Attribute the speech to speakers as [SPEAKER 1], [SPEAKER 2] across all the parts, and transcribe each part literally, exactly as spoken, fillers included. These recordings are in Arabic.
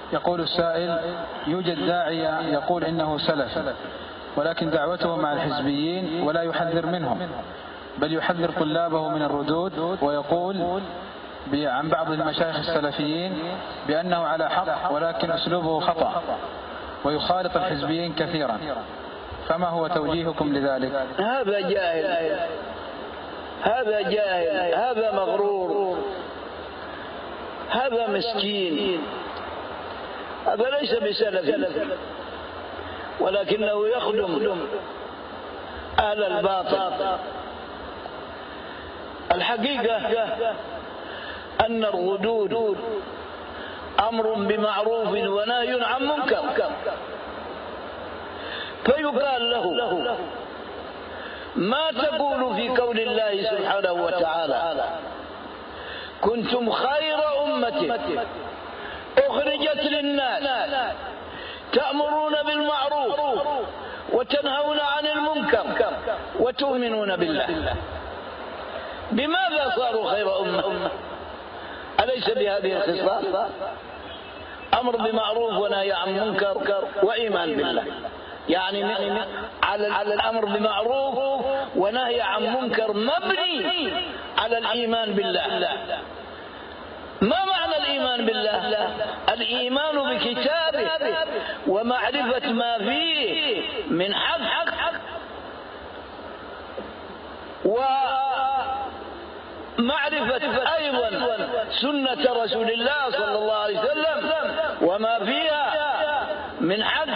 [SPEAKER 1] يقول السائل: يوجد داعية يقول إنه سلف، ولكن دعوته مع الحزبيين ولا يحذر منهم، بل يحذر طلابه من الردود، ويقول عن بعض المشايخ السلفيين بأنه على حق ولكن أسلوبه خطأ، ويخالط الحزبيين كثيرا، فما هو توجيهكم لذلك؟
[SPEAKER 2] هذا جاهل، هذا جاهل، هذا مغرور، هذا مسكين، هذا ليس بسلف، ولكنه يخدم أهل الباطل. الحقيقة أن الردود أمر بمعروف ونهي عن منكر، فيقال له: ما تقول في قول الله سبحانه وتعالى: كنتم خير أمة أخرجت للناس تأمرون بالمعروف وتنهون عن المنكر وتؤمنون بالله. بماذا صاروا خير أمة؟ أليس بهذه الخصال؟ أمر بمعروف ونهي عن منكر وإيمان بالله، يعني على الأمر بمعروف ونهي عن منكر مبني على الإيمان بالله. ما معنى الإيمان بالله؟ الإيمان بكتابه ومعرفة ما فيه من حق، ومعرفة أيضا سنة رسول الله صلى الله عليه وسلم وما فيها من حق،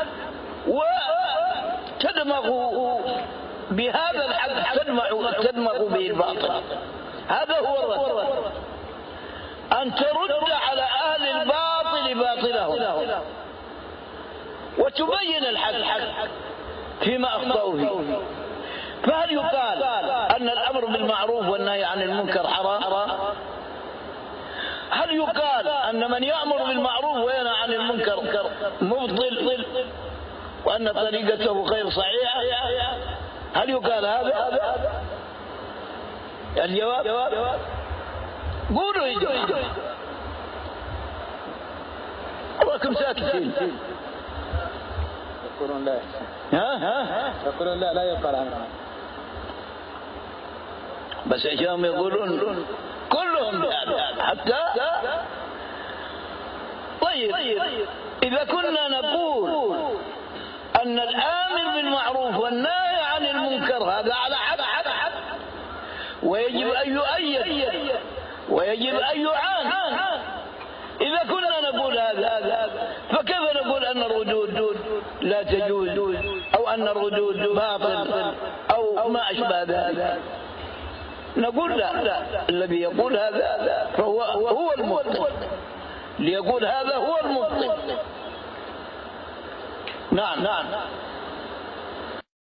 [SPEAKER 2] وتدمغ بهذا الحق، تدمغ به الباطل. هذا هو الرد، أن ترد على أهل الباطل باطلهم وتبين الحق فيما أخطأوا فيه. فهل يقال أن الأمر بالمعروف والنهي عن المنكر حرام؟ هل يقال أن من يأمر بالمعروف وينهى عن المنكر مبطل وأن طريقته غير صحيحة؟ هل يقال هذا؟ الجواب: قولوا يجب. أراكم ساكتين.
[SPEAKER 1] يقولون لا
[SPEAKER 2] ها ها
[SPEAKER 1] يقولون لا لا يقال عنها،
[SPEAKER 2] بس عشان يقولون كلهم حتى. طيب، إذا كنا نقول أن الآمر بالمعروف والنهي عن المنكر هذا على حد ويجب أن يؤيد ويجب أن يعان، إذا كنا نقول هذا، فكيف نقول أن الردود لا تجوز أو أن الردود باطل أو ما أشبه ذلك؟ نقول لا، الذي يقول هذا فهو هو المبطل، ليقول هذا هو المبطل. نعم نعم.